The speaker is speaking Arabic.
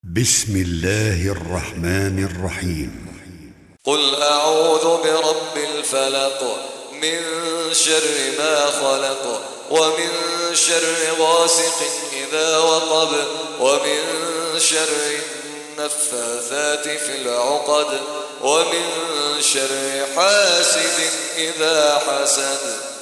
بسم الله الرحمن الرحيم. قل أعوذ برب الفلق من شر ما خلق ومن شر غاسق إذا وقب ومن شر النفاثات في العقد ومن شر حاسد إذا حسد.